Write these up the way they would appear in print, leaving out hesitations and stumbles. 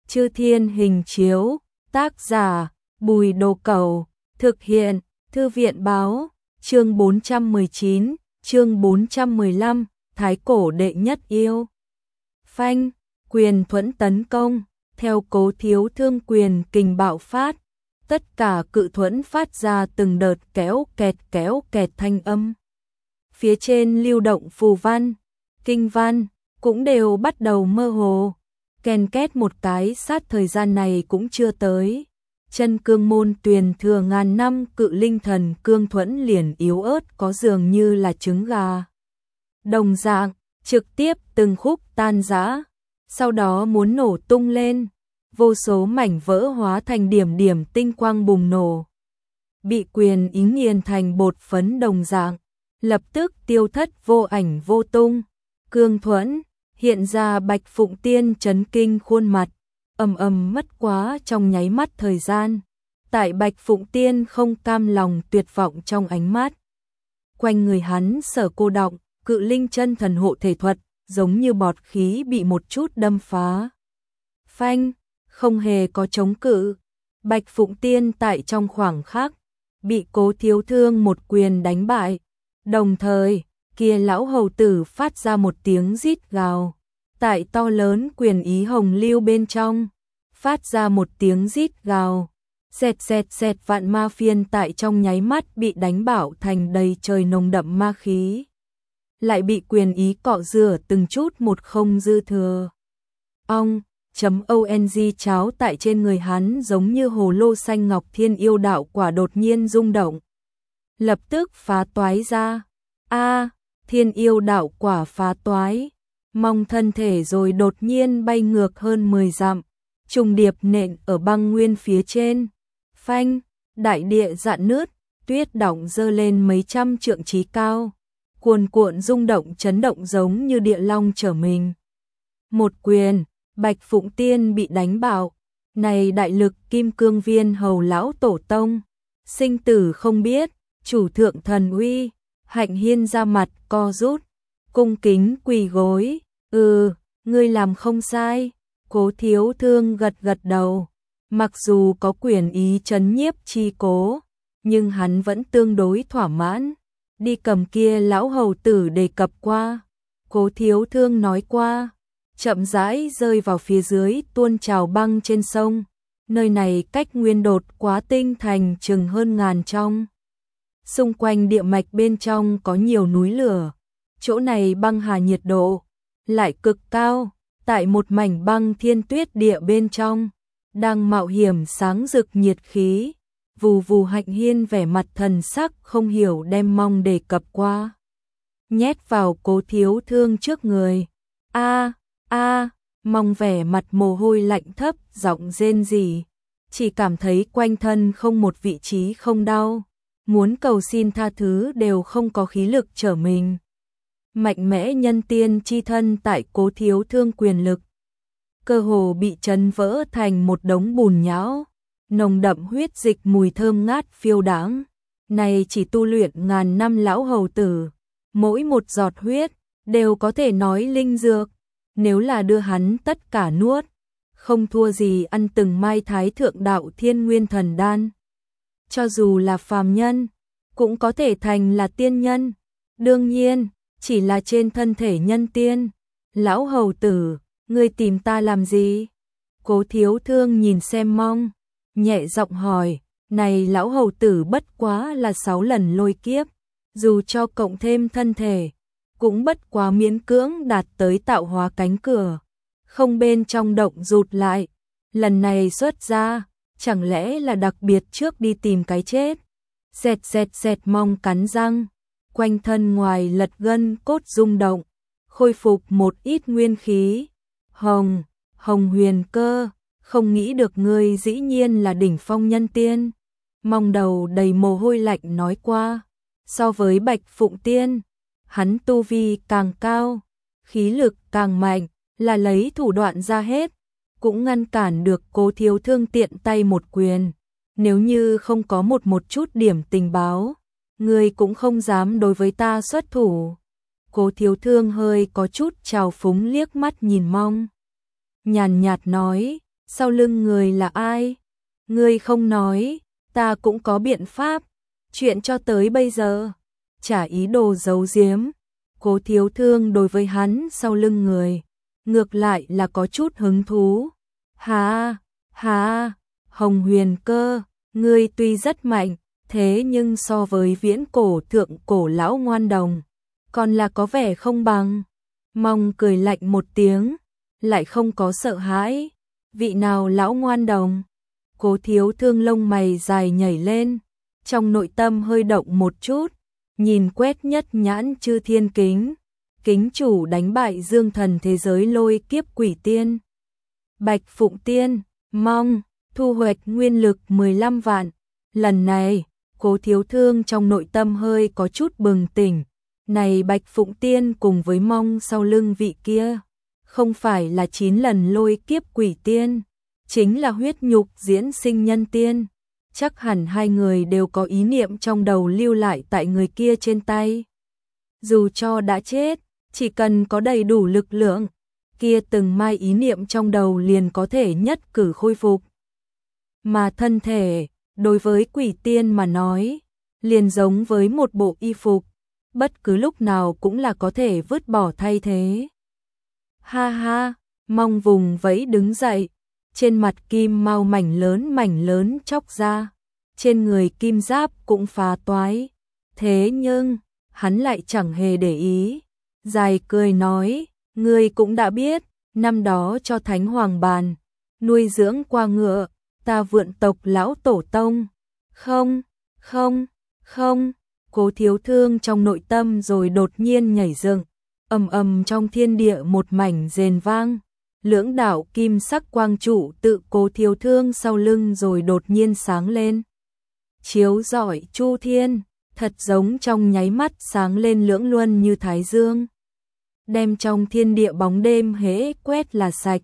Chư Thiên Hình Chiếu, tác giả, Bùi Đồ Cẩu, thực hiện, Thư viện báo, chương 419, chương 415, Thái Cổ đệ nhất yêu. Phanh, quyền thuẫn tấn công, theo Cố Thiếu Thương quyền kình bạo phát, tất cả cự thuẫn phát ra từng đợt kéo kẹt thanh âm. Phía trên lưu động phù văn, kinh văn, cũng đều bắt đầu mơ hồ. Ken két một cái sát thời gian này cũng chưa tới. Chân cương môn tuyền thừa ngàn năm cự linh thần cương thuẫn liền yếu ớt có dường như là trứng gà. Đồng dạng, trực tiếp từng khúc tan rã, sau đó muốn nổ tung lên. Vô số mảnh vỡ hóa thành điểm điểm tinh quang bùng nổ. Bị quyền ý nghiền thành bột phấn đồng dạng, lập tức tiêu thất vô ảnh vô tung. Cương thuẫn hiện ra Bạch Phụng Tiên chấn kinh khuôn mặt, ầm mất quá trong nháy mắt thời gian. Tại Bạch Phụng Tiên không cam lòng tuyệt vọng trong ánh mắt. Quanh người hắn sở cô đọng, cự linh chân thần hộ thể thuật, giống như bọt khí bị một chút đâm phá. Phanh, không hề có chống cự. Bạch Phụng Tiên tại trong khoảng khắc, bị Cố Thiếu Thương một quyền đánh bại. Đồng thời, kia lão hầu tử phát ra một tiếng rít gào. Tại to lớn quyền ý hồng lưu bên trong, phát ra một tiếng rít gào. Xẹt vạn ma phiên tại trong nháy mắt bị đánh bạo thành đầy trời nồng đậm ma khí. Lại bị quyền ý cọ rửa từng chút một không dư thừa. Ong cháo tại trên người hắn giống như hồ lô xanh ngọc thiên yêu đạo quả đột nhiên rung động. Lập tức phá toái ra. Thiên yêu đạo quả phá toái. Mong thân thể rồi đột nhiên bay ngược hơn 10 dặm. Trùng điệp nện ở băng nguyên phía trên. Phanh, đại địa rạn nứt, tuyết đọng dơ lên mấy trăm trượng trí cao. Cuồn cuộn rung động chấn động giống như địa long trở mình. Một quyền, Bạch Phụng Tiên bị đánh bạo. Này đại lực kim cương viên hầu lão tổ tông. Sinh tử không biết, chủ thượng thần uy. Hạnh Hiên ra mặt co rút, cung kính quỳ gối. Ngươi làm không sai. Cố Thiếu Thương gật đầu. Mặc dù có quyền ý trấn nhiếp chi cố, nhưng hắn vẫn tương đối thỏa mãn. Đi cầm kia lão hầu tử đề cập qua. Cố Thiếu Thương nói qua, chậm rãi rơi vào phía dưới tuôn trào băng trên sông. Nơi này cách Nguyên Đột Quá Tinh thành chừng hơn ngàn trong. Xung quanh địa mạch bên trong có nhiều núi lửa. Chỗ này băng hà nhiệt độ lại cực cao. Tại một mảnh băng thiên tuyết địa bên trong, đang mạo hiểm sáng rực nhiệt khí. Vù Hạnh Hiên vẻ mặt thần sắc không hiểu đem mong đề cập qua. Nhét vào Cố Thiếu Thương trước người. Mong vẻ mặt mồ hôi lạnh thấp, giọng rên rỉ. Chỉ cảm thấy quanh thân không một vị trí không đau. Muốn cầu xin tha thứ đều không có khí lực trở mình. Mạnh mẽ nhân tiên chi thân tại Cố Thiếu Thương quyền lực. Cơ hồ bị chấn vỡ thành một đống bùn nhão. Nồng đậm huyết dịch mùi thơm ngát phiêu đãng. Này chỉ tu luyện ngàn năm lão hầu tử. Mỗi một giọt huyết đều có thể nói linh dược. Nếu là đưa hắn tất cả nuốt, không thua gì ăn từng mai thái thượng đạo thiên nguyên thần đan. Cho dù là phàm nhân, cũng có thể thành là tiên nhân. Đương nhiên, chỉ là trên thân thể nhân tiên. Lão hầu tử, ngươi tìm ta làm gì? Cố Thiếu Thương nhìn xem Mong, nhẹ giọng hỏi. Này lão hầu tử bất quá là 6 lần lôi kiếp, dù cho cộng thêm thân thể, cũng bất quá miễn cưỡng đạt tới tạo hóa cánh cửa. Không bên trong động rụt lại. Lần này xuất ra, chẳng lẽ là đặc biệt trước đi tìm cái chết? Xẹt Mong cắn răng. Quanh thân ngoài lật gân cốt rung động, khôi phục một ít nguyên khí. Hồng huyền cơ, không nghĩ được ngươi dĩ nhiên là đỉnh phong nhân tiên. Mong đầu đầy mồ hôi lạnh nói qua. So với Bạch Phụng Tiên, hắn tu vi càng cao, khí lực càng mạnh, là lấy thủ đoạn ra hết, cũng ngăn cản được Cố Thiếu Thương tiện tay một quyền. Nếu như không có một chút điểm tình báo, ngươi cũng không dám đối với ta xuất thủ. Cố Thiếu Thương hơi có chút trào phúng liếc mắt nhìn Mong. Nhàn nhạt nói, sau lưng người là ai? Ngươi không nói, ta cũng có biện pháp. Chuyện cho tới bây giờ, chả ý đồ giấu giếm. Cố Thiếu Thương đối với hắn sau lưng người, ngược lại là có chút hứng thú. Hà, Hồng Huyền Cơ, ngươi tuy rất mạnh, thế nhưng so với viễn cổ thượng cổ lão ngoan đồng, còn là có vẻ không bằng. Mong cười lạnh một tiếng, lại không có sợ hãi. Vị nào lão ngoan đồng? Cố Thiếu Thương lông mày dài nhảy lên, trong nội tâm hơi động một chút, nhìn quét nhất nhãn Chư Thiên Kính. Kính chủ đánh bại dương thần thế giới lôi kiếp quỷ tiên. Bạch Phụng Tiên, mong, thu hoạch nguyên lực 15 vạn. Lần này, Cố Thiếu Thương trong nội tâm hơi có chút bừng tỉnh. Này Bạch Phụng Tiên cùng với mong sau lưng vị kia, không phải là 9 lần lôi kiếp quỷ tiên, chính là huyết nhục diễn sinh nhân tiên. Chắc hẳn hai người đều có ý niệm trong đầu lưu lại tại người kia trên tay. Dù cho đã chết, chỉ cần có đầy đủ lực lượng, kia từng mai ý niệm trong đầu liền có thể nhất cử khôi phục. Mà thân thể, đối với quỷ tiên mà nói, liền giống với một bộ y phục, bất cứ lúc nào cũng là có thể vứt bỏ thay thế. Ha, mong vùng vẫy đứng dậy, trên mặt kim mao mảnh lớn chóc ra, trên người kim giáp cũng phá toái. Thế nhưng, hắn lại chẳng hề để ý, dài cười nói, ngươi cũng đã biết, năm đó cho Thánh Hoàng Bàn, nuôi dưỡng qua ngựa, ta Vượn tộc lão tổ tông. Không, Cố Thiếu Thương trong nội tâm rồi đột nhiên nhảy dựng, ầm trong thiên địa một mảnh rền vang. Lưỡng đạo kim sắc quang trụ tự Cố Thiếu Thương sau lưng rồi đột nhiên sáng lên. Chiếu rọi chu thiên, thật giống trong nháy mắt sáng lên lưỡng luân như thái dương. Đem trong thiên địa bóng đêm hễ quét là sạch.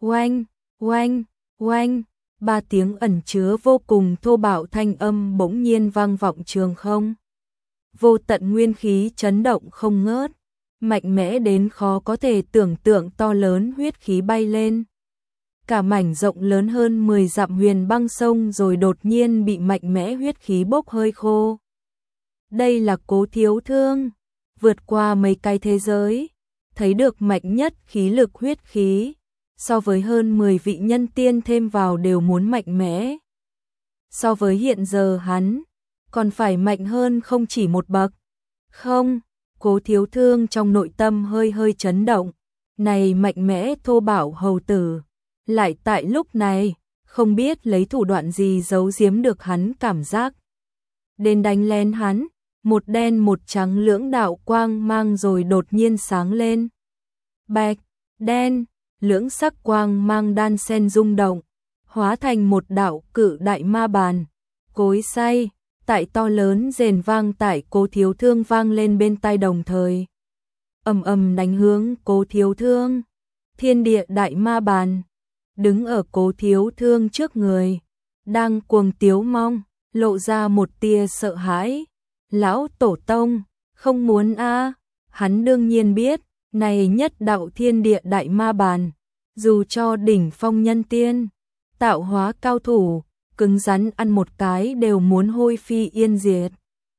Oanh, ba tiếng ẩn chứa vô cùng thô bạo thanh âm bỗng nhiên vang vọng trường không. Vô tận nguyên khí chấn động không ngớt, mạnh mẽ đến khó có thể tưởng tượng to lớn huyết khí bay lên. Cả mảnh rộng lớn hơn 10 dặm huyền băng sông rồi đột nhiên bị mạnh mẽ huyết khí bốc hơi khô. Đây là Cố Thiếu Thương, vượt qua mấy cái thế giới, thấy được mạnh nhất khí lực huyết khí, so với hơn 10 vị nhân tiên thêm vào đều muốn mạnh mẽ. So với hiện giờ hắn, còn phải mạnh hơn không chỉ một bậc. Không, Cố Thiếu Thương trong nội tâm hơi chấn động, này mạnh mẽ thô bạo hầu tử, lại tại lúc này, không biết lấy thủ đoạn gì giấu giếm được hắn cảm giác. Đến đánh lén hắn, một đen một trắng lưỡng đạo quang mang rồi đột nhiên sáng lên. Bạch, đen, lưỡng sắc quang mang đan xen rung động, hóa thành một đạo cự đại ma bàn, cối xay, tại to lớn rền vang tại Cố Thiếu Thương vang lên bên tai đồng thời. Ầm đánh hướng Cố Thiếu Thương. Thiên địa đại ma bàn, đứng ở Cố Thiếu Thương trước người, đang cuồng tiếu mong, lộ ra một tia sợ hãi. Lão tổ tông, không muốn a. Hắn đương nhiên biết, này nhất đạo thiên địa đại ma bàn, dù cho đỉnh phong nhân tiên, tạo hóa cao thủ, cứng rắn ăn một cái đều muốn hôi phi yên diệt.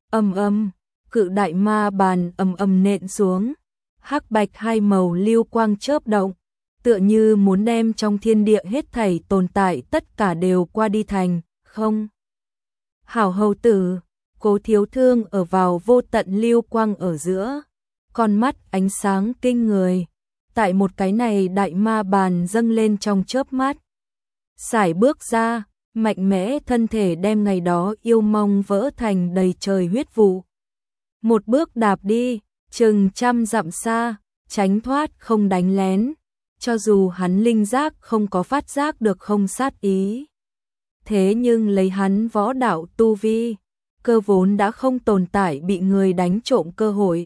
Cự đại ma bàn ầm nện xuống, hắc bạch hai màu lưu quang chớp động, tựa như muốn đem trong thiên địa hết thảy tồn tại tất cả đều qua đi thành không. Hảo hầu tử, Cố Thiếu Thương ở vào vô tận lưu quang ở giữa, con mắt ánh sáng kinh người, tại một cái này đại ma bàn dâng lên trong chớp mắt. Sải bước ra, mạnh mẽ thân thể đem ngày đó yêu mong vỡ thành đầy trời huyết vụ. Một bước đạp đi, chừng 100 dặm xa, tránh thoát không đánh lén, cho dù hắn linh giác không có phát giác được không sát ý. Thế nhưng lấy hắn võ đạo tu vi, cơ vốn đã không tồn tại bị người đánh trộm cơ hội.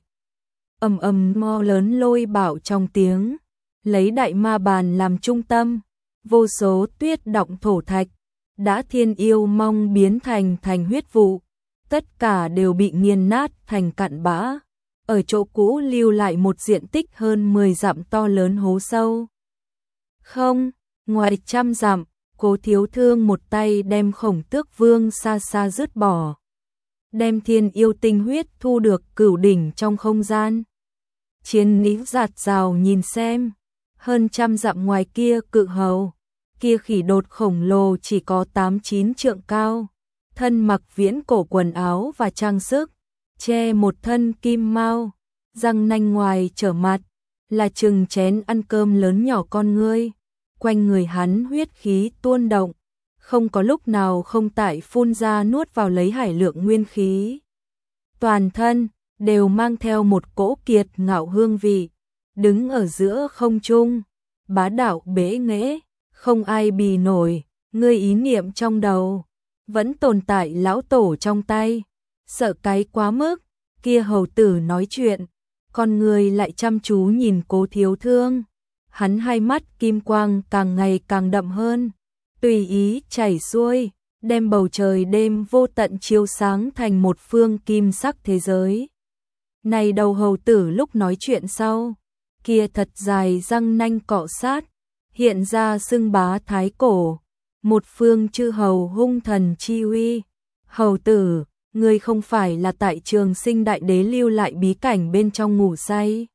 Mo lớn lôi bảo trong tiếng, lấy đại ma bàn làm trung tâm, vô số tuyết động thổ thạch, đã thiên yêu mong biến thành huyết vụ, tất cả đều bị nghiền nát thành cặn bã, ở chỗ cũ lưu lại một diện tích hơn 10 dặm to lớn hố sâu. Không, Ngoài trăm dặm, Cố Thiếu Thương một tay đem Khổng Tước Vương xa xa dứt bỏ, đem thiên yêu tinh huyết thu được cửu đỉnh trong không gian. Chiến ní giạt rào nhìn xem, hơn trăm dặm ngoài kia cự hầu, kia khỉ đột khổng lồ chỉ có 8-9 trượng cao, thân mặc viễn cổ quần áo và trang sức, che một thân kim mao, răng nanh ngoài trở mặt, là chừng chén ăn cơm lớn nhỏ con ngươi. Quanh người hắn huyết khí tuôn động, không có lúc nào không tại phun ra nuốt vào lấy hải lượng nguyên khí. Toàn thân đều mang theo một cỗ kiệt ngạo hương vị, đứng ở giữa không trung, bá đạo bế nghệ, không ai bì nổi. Ngươi ý niệm trong đầu vẫn tồn tại lão tổ trong tay, sợ cái quá mức. Kia hầu tử nói chuyện, con người lại chăm chú nhìn Cố Thiếu Thương. Hắn hai mắt kim quang càng ngày càng đậm hơn, tùy ý chảy xuôi, đem bầu trời đêm vô tận chiếu sáng thành một phương kim sắc thế giới. Này đầu hầu tử lúc nói chuyện sau, kia thật dài răng nanh cọ sát, hiện ra xưng bá thái cổ, một phương chư hầu hung thần chi uy. Hầu tử, ngươi không phải là tại Trường Sinh Đại Đế lưu lại bí cảnh bên trong ngủ say?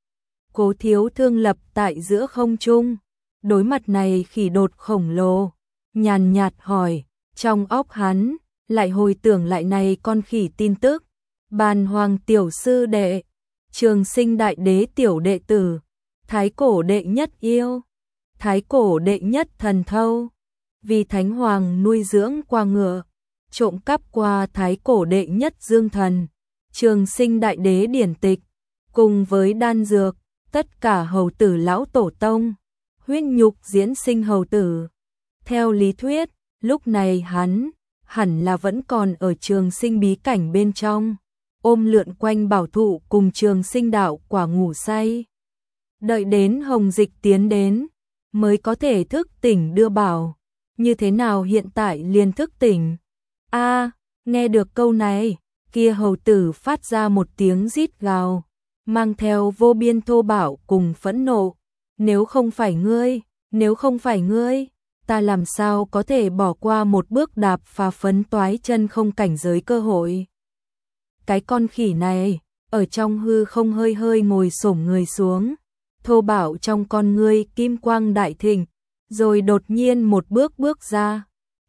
Cố Thiếu Thương lập tại giữa không trung, đối mặt này khỉ đột khổng lồ, nhàn nhạt hỏi, trong óc hắn lại hồi tưởng lại này con khỉ tin tức. Bàn Hoàng tiểu sư đệ, Trường Sinh Đại Đế tiểu đệ tử, thái cổ đệ nhất yêu, thái cổ đệ nhất thần thâu, vì Thánh Hoàng nuôi dưỡng qua ngựa, trộm cắp qua thái cổ đệ nhất dương thần, Trường Sinh Đại Đế điển tịch, cùng với đan dược, tất cả hầu tử lão tổ tông, huyết nhục diễn sinh hầu tử. Theo lý thuyết, lúc này hắn hẳn là vẫn còn ở Trường Sinh bí cảnh bên trong, ôm lượn quanh bảo thụ cùng Trường Sinh đạo quả ngủ say. Đợi đến Hồng Dịch tiến đến, mới có thể thức tỉnh đưa bảo. Như thế nào hiện tại liền thức tỉnh? A, nghe được câu này, kia hầu tử phát ra một tiếng rít gào, mang theo vô biên thô bạo cùng phẫn nộ. Nếu không phải ngươi, ta làm sao có thể bỏ qua một bước đạp phá phấn toái chân không cảnh giới cơ hội. Cái con khỉ này, ở trong hư không hơi hơi ngồi xổm người xuống, thô bạo trong con ngươi kim quang đại thịnh, rồi đột nhiên một bước ra.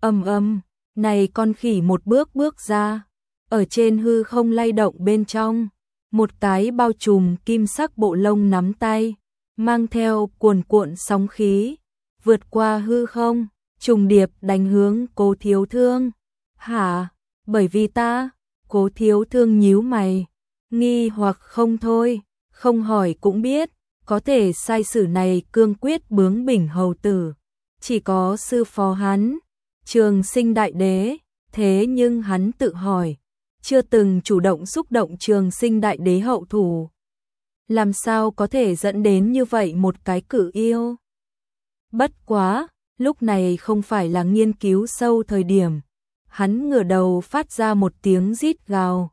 Này con khỉ một bước ra, ở trên hư không lay động bên trong, một cái bao trùm kim sắc bộ lông nắm tay, mang theo cuồn cuộn sóng khí, vượt qua hư không, trùng điệp đánh hướng Cố Thiếu Thương. Hả? Bởi vì ta? Cố Thiếu Thương nhíu mày, nghi hoặc không thôi, không hỏi cũng biết, có thể sai sử này cương quyết bướng bỉnh hầu tử, chỉ có sư phó hắn, Trường Sinh Đại Đế. Thế nhưng hắn tự hỏi, chưa từng chủ động xúc động Trường Sinh Đại Đế hậu thủ, làm sao có thể dẫn đến như vậy một cái cự yêu. Bất quá, lúc này không phải là nghiên cứu sâu thời điểm. Hắn ngửa đầu phát ra một tiếng rít gào.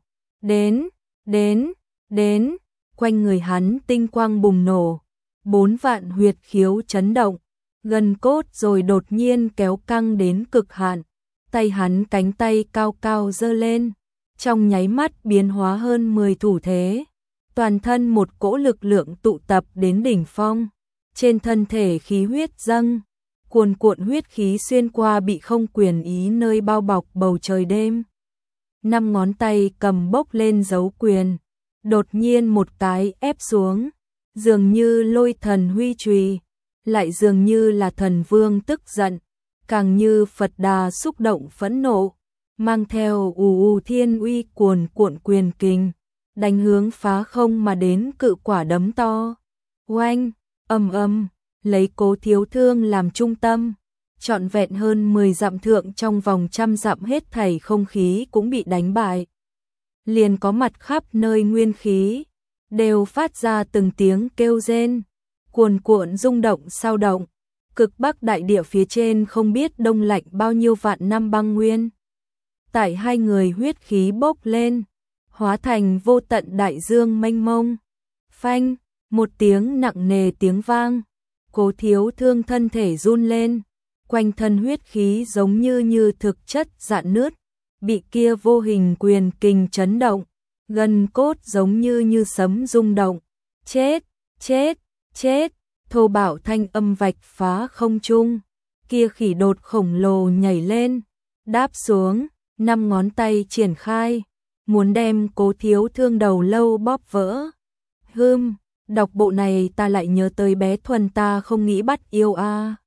Đến, quanh người hắn tinh quang bùng nổ, 4 vạn huyệt khiếu chấn động, gần cốt rồi đột nhiên kéo căng đến cực hạn. Tay hắn cánh tay cao cao giơ lên, trong nháy mắt biến hóa hơn 10 thủ thế. Toàn thân một cỗ lực lượng tụ tập đến đỉnh phong, trên thân thể khí huyết dâng, cuồn cuộn huyết khí xuyên qua bị không quyền ý nơi bao bọc bầu trời đêm. 5 ngón tay cầm bốc lên dấu quyền, đột nhiên một cái ép xuống, dường như lôi thần huy chùy, lại dường như là thần vương tức giận, càng như Phật Đà xúc động phẫn nộ, mang theo ù thiên uy cuồn cuộn quyền kình, đánh hướng phá không mà đến cự quả đấm to. Oanh, lấy Cố Thiếu Thương làm trung tâm, trọn vẹn hơn 10 dặm thượng trong vòng trăm dặm hết thảy không khí cũng bị đánh bại. Liền có mặt khắp nơi nguyên khí, đều phát ra từng tiếng kêu rên, cuồn cuộn rung động sao động. Cực Bắc đại địa phía trên không biết đông lạnh bao nhiêu vạn năm băng nguyên. Tại hai người huyết khí bốc lên, hóa thành vô tận đại dương mênh mông. Phanh, một tiếng nặng nề tiếng vang, Cố Thiếu Thương thân thể run lên, quanh thân huyết khí giống như thực chất rạn nứt, bị kia vô hình quyền kình chấn động, gân cốt giống như sấm rung động. Chết, chết, chết, thô bạo thanh âm vạch phá không trung, kia khỉ đột khổng lồ nhảy lên, đáp xuống, 5 ngón tay triển khai, muốn đem Cố Thiếu Thương đầu lâu bóp vỡ. Đọc bộ này ta lại nhớ tới bé Thuần ta không nghĩ bắt yêu a.